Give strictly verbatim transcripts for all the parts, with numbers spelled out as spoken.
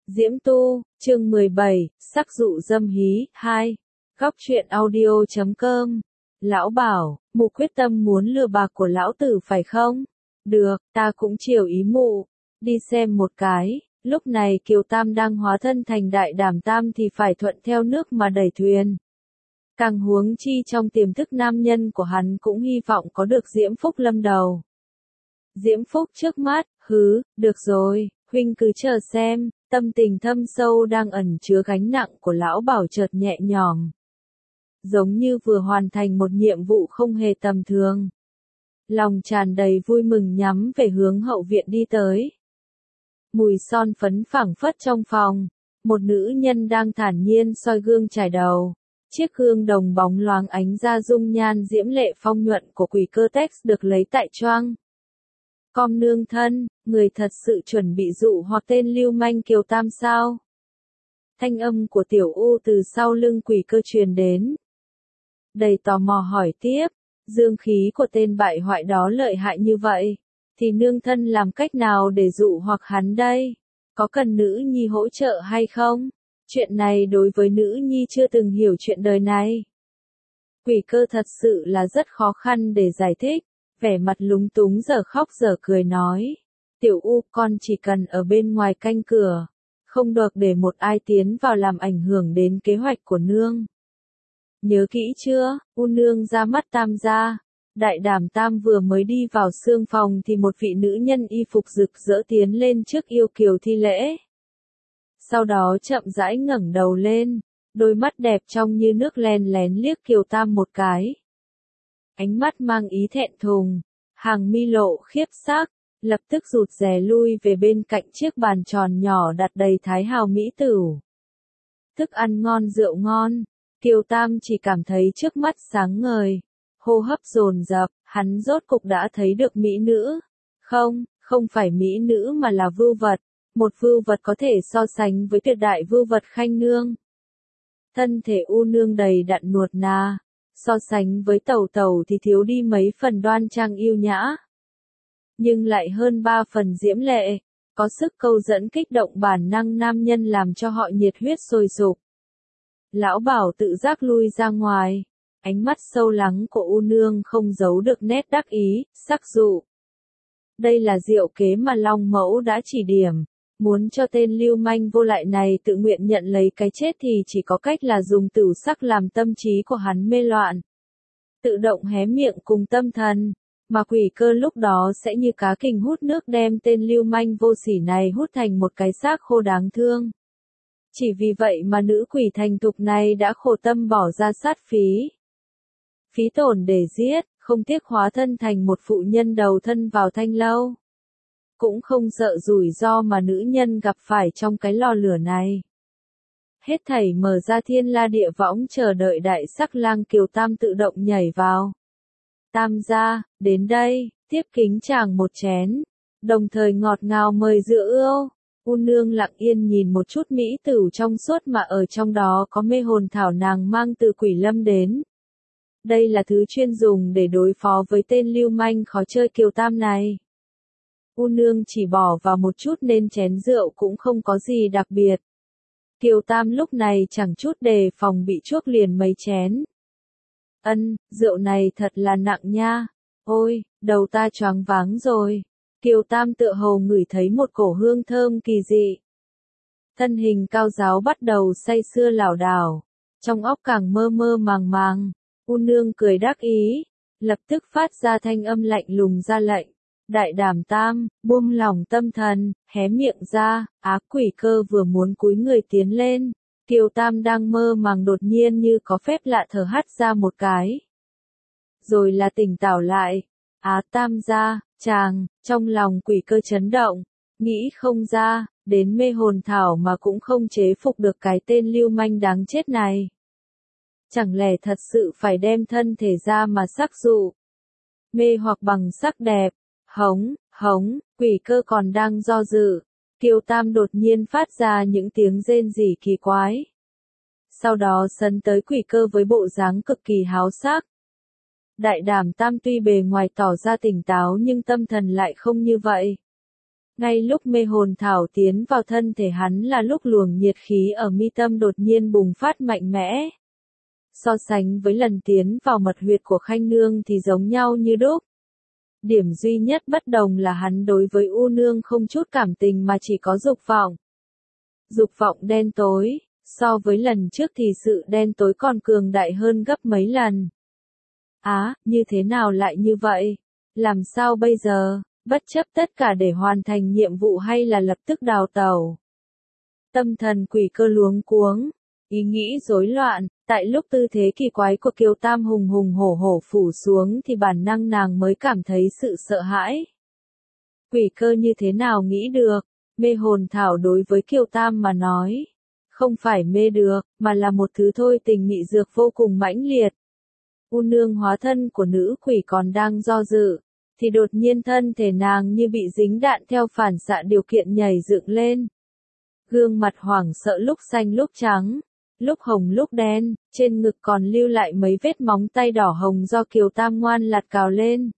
Diễm Tu, chương mười bảy, sắc dụ dâm hí, hai. Góc truyện audio chấm com. Lão bảo, mụ quyết tâm muốn lừa bạc của lão tử phải không? Được, ta cũng chiều ý mụ. Đi xem một cái, lúc này Kiều Tam đang hóa thân thành Đại Đảm Tam thì phải thuận theo nước mà đẩy thuyền. Càng huống chi trong tiềm thức nam nhân của hắn cũng hy vọng có được Diễm Phúc lâm đầu. Diễm Phúc trước mắt, hứ, được rồi, huynh cứ chờ xem. Tâm tình thâm sâu đang ẩn chứa gánh nặng của lão bảo chợt nhẹ nhõm. Giống như vừa hoàn thành một nhiệm vụ không hề tầm thường. Lòng tràn đầy vui mừng nhắm về hướng hậu viện đi tới. Mùi son phấn phảng phất trong phòng. Một nữ nhân đang thản nhiên soi gương chải đầu. Chiếc gương đồng bóng loáng ánh ra dung nhan diễm lệ phong nhuận của quỷ cơ Tex được lấy tại choang. Com nương thân, người thật sự chuẩn bị dụ hoặc tên lưu manh Kiều Tam sao? Thanh âm của Tiểu U từ sau lưng quỷ cơ truyền đến. Đầy tò mò hỏi tiếp, dương khí của tên bại hoại đó lợi hại như vậy, thì nương thân làm cách nào để dụ hoặc hắn đây? Có cần nữ nhi hỗ trợ hay không? Chuyện này đối với nữ nhi chưa từng hiểu chuyện đời này. Quỷ cơ thật sự là rất khó khăn để giải thích. Vẻ mặt lúng túng giờ khóc giờ cười nói. Tiểu U, con chỉ cần ở bên ngoài canh cửa. Không được để một ai tiến vào làm ảnh hưởng đến kế hoạch của nương. Nhớ kỹ chưa, U nương ra mắt Tam gia. Đại Đảm Tam vừa mới đi vào sương phòng thì một vị nữ nhân y phục rực rỡ tiến lên trước yêu kiều thi lễ. Sau đó chậm rãi ngẩng đầu lên. Đôi mắt đẹp trong như nước len lén liếc Kiều Tam một cái. Ánh mắt mang ý thẹn thùng, hàng mi lộ khiếp sắc, lập tức rụt rè lui về bên cạnh chiếc bàn tròn nhỏ đặt đầy thái hào mỹ tửu. Thức ăn ngon rượu ngon, Kiều Tam chỉ cảm thấy trước mắt sáng ngời, hô hấp dồn dập, hắn rốt cục đã thấy được mỹ nữ. Không, không phải mỹ nữ mà là vưu vật, một vưu vật có thể so sánh với tuyệt đại vưu vật Khanh nương. Thân thể U nương đầy đặn nuột nà. So sánh với tẩu tẩu thì thiếu đi mấy phần đoan trang yêu nhã. Nhưng lại hơn ba phần diễm lệ, có sức câu dẫn kích động bản năng nam nhân làm cho họ nhiệt huyết sôi sục. Lão bảo tự giác lui ra ngoài, ánh mắt sâu lắng của U nương không giấu được nét đắc ý, sắc dụ. Đây là diệu kế mà Long Mẫu đã chỉ điểm. Muốn cho tên lưu manh vô lại này tự nguyện nhận lấy cái chết thì chỉ có cách là dùng tửu sắc làm tâm trí của hắn mê loạn. Tự động hé miệng cùng tâm thần, mà quỷ cơ lúc đó sẽ như cá kình hút nước đem tên lưu manh vô sỉ này hút thành một cái xác khô đáng thương. Chỉ vì vậy mà nữ quỷ thành thục này đã khổ tâm bỏ ra sát phí. Phí tổn để giết, không tiếc hóa thân thành một phụ nhân đầu thân vào thanh lâu. Cũng không sợ rủi ro mà nữ nhân gặp phải trong cái lò lửa này. Hết thảy mở ra thiên la địa võng chờ đợi đại sắc lang Kiều Tam tự động nhảy vào. Tam gia, đến đây, tiếp kính chàng một chén. Đồng thời ngọt ngào mời rượu ưu. U nương lặng yên nhìn một chút mỹ tửu trong suốt mà ở trong đó có mê hồn thảo nàng mang từ Quỷ Lâm đến. Đây là thứ chuyên dùng để đối phó với tên lưu manh khó chơi Kiều Tam này. U nương chỉ bỏ vào một chút nên chén rượu cũng không có gì đặc biệt. Kiều Tam lúc này chẳng chút đề phòng bị chuốc liền mấy chén. Ân, rượu này thật là nặng nha. Ôi, đầu ta choáng váng rồi. Kiều Tam tựa hồ ngửi thấy một cổ hương thơm kỳ dị. Thân hình cao giáo bắt đầu say sưa lảo đảo. Trong óc càng mơ mơ màng màng. U nương cười đắc ý. Lập tức phát ra thanh âm lạnh lùng ra lệnh. Đại Đảm Tam, buông lỏng tâm thần, hé miệng ra, á quỷ cơ vừa muốn cúi người tiến lên. Kiều Tam đang mơ màng đột nhiên như có phép lạ thở hắt ra một cái. Rồi là tỉnh táo lại. Á Tam gia, chàng, trong lòng quỷ cơ chấn động, nghĩ không ra, đến mê hồn thảo mà cũng không chế phục được cái tên lưu manh đáng chết này. Chẳng lẽ thật sự phải đem thân thể ra mà sắc dụ. Mê hoặc bằng sắc đẹp. Hống, hống, quỷ cơ còn đang do dự. Kiều Tam đột nhiên phát ra những tiếng rên rỉ kỳ quái. Sau đó sấn tới quỷ cơ với bộ dáng cực kỳ háo sắc. Đại Đảm Tam tuy bề ngoài tỏ ra tỉnh táo nhưng tâm thần lại không như vậy. Ngay lúc mê hồn thảo tiến vào thân thể hắn là lúc luồng nhiệt khí ở mi tâm đột nhiên bùng phát mạnh mẽ. So sánh với lần tiến vào mật huyệt của Khanh Nương thì giống nhau như đúc. Điểm duy nhất bất đồng là hắn đối với U Nương không chút cảm tình mà chỉ có dục vọng. Dục vọng đen tối, so với lần trước thì sự đen tối còn cường đại hơn gấp mấy lần. Á, như thế nào lại như vậy? Làm sao bây giờ, bất chấp tất cả để hoàn thành nhiệm vụ hay là lập tức đào tẩu? Tâm thần Quỷ Cơ luống cuống, ý nghĩ rối loạn, tại lúc tư thế kỳ quái của Kiều Tam hùng hùng hổ hổ phủ xuống thì bản năng nàng mới cảm thấy sự sợ hãi. Quỷ Cơ như thế nào nghĩ được, mê hồn thảo đối với Kiều Tam mà nói, không phải mê được, mà là một thứ thôi tình mị dược vô cùng mãnh liệt. U Nương hóa thân của nữ quỷ còn đang do dự, thì đột nhiên thân thể nàng như bị dính đạn theo phản xạ điều kiện nhảy dựng lên. Gương mặt hoảng sợ lúc xanh lúc trắng, lúc hồng lúc đen, trên ngực còn lưu lại mấy vết móng tay đỏ hồng do Kiều Tam ngoan lạt cào lên.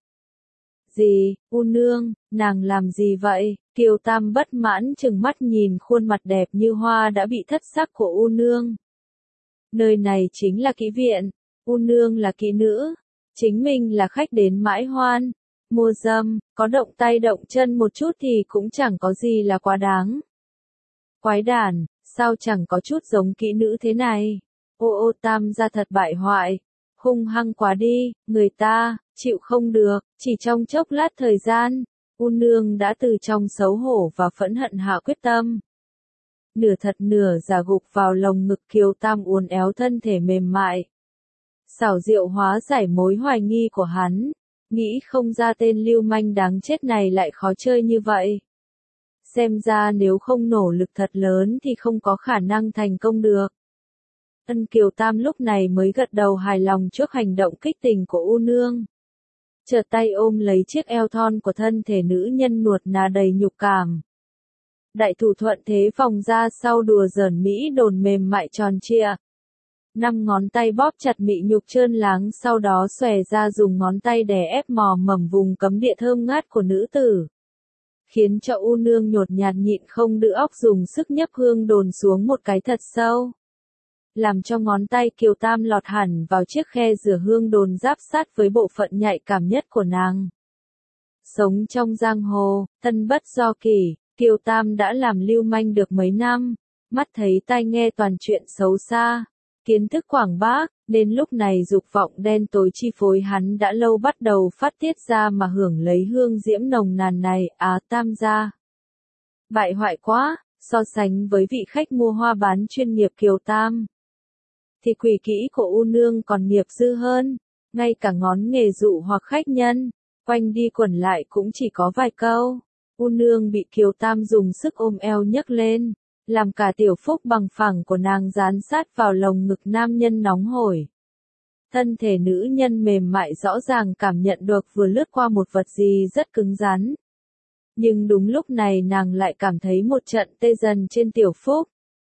Gì, U Nương, nàng làm gì vậy? Kiều Tam bất mãn chừng mắt nhìn khuôn mặt đẹp như hoa đã bị thất sắc của U Nương. Nơi này chính là kỹ viện, U Nương là kỹ nữ, chính mình là khách đến mãi hoan, mua dâm, có động tay động chân một chút thì cũng chẳng có gì là quá đáng. Quái đản, sao chẳng có chút giống kỹ nữ thế này? Ô ô Tam gia thật bại hoại, hung hăng quá đi, người ta, chịu không được, chỉ trong chốc lát thời gian, U Nương đã từ trong xấu hổ và phẫn hận hạ quyết tâm. Nửa thật nửa giả gục vào lồng ngực Kiều Tam uốn éo thân thể mềm mại. Xảo diệu hóa giải mối hoài nghi của hắn, nghĩ không ra tên lưu manh đáng chết này lại khó chơi như vậy. Xem ra nếu không nỗ lực thật lớn thì không có khả năng thành công được. Ân Kiều Tam lúc này mới gật đầu hài lòng trước hành động kích tình của U Nương. Chợt tay ôm lấy chiếc eo thon của thân thể nữ nhân nuột nà đầy nhục cảm. Đại thủ thuận thế vòng ra sau đùa giỡn mỹ đồn mềm mại tròn trịa. Năm ngón tay bóp chặt mị nhục trơn láng sau đó xòe ra dùng ngón tay đè ép mò mẫm vùng cấm địa thơm ngát của nữ tử. Khiến cho U Nương nhột nhạt nhịn không đỡ óc dùng sức nhấp hương đồn xuống một cái thật sâu. Làm cho ngón tay Kiều Tam lọt hẳn vào chiếc khe rửa hương đồn giáp sát với bộ phận nhạy cảm nhất của nàng. Sống trong giang hồ, thân bất do kỷ, Kiều Tam đã làm lưu manh được mấy năm, mắt thấy tai nghe toàn chuyện xấu xa, kiến thức quảng bác, nên lúc này dục vọng đen tối chi phối hắn đã lâu bắt đầu phát tiết ra mà hưởng lấy hương diễm nồng nàn này. Á Tam gia, bại hoại quá, so sánh với vị khách mua hoa bán chuyên nghiệp Kiều Tam, thì quỷ kỹ của U Nương còn nghiệp dư hơn, ngay cả ngón nghề dụ hoặc khách nhân, quanh đi quẩn lại cũng chỉ có vài câu. U Nương bị Kiều Tam dùng sức ôm eo nhấc lên, làm cả tiểu phúc bằng phẳng của nàng dán sát vào lồng ngực nam nhân nóng hổi. Thân thể nữ nhân mềm mại rõ ràng cảm nhận được vừa lướt qua một vật gì rất cứng rắn. Nhưng đúng lúc này nàng lại cảm thấy một trận tê dần trên tiểu phúc.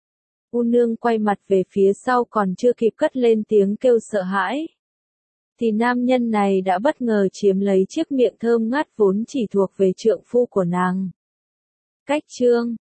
U Nương quay mặt về phía sau còn chưa kịp cất lên tiếng kêu sợ hãi, thì nam nhân này đã bất ngờ chiếm lấy chiếc miệng thơm ngát vốn chỉ thuộc về trượng phu của nàng. Cách chương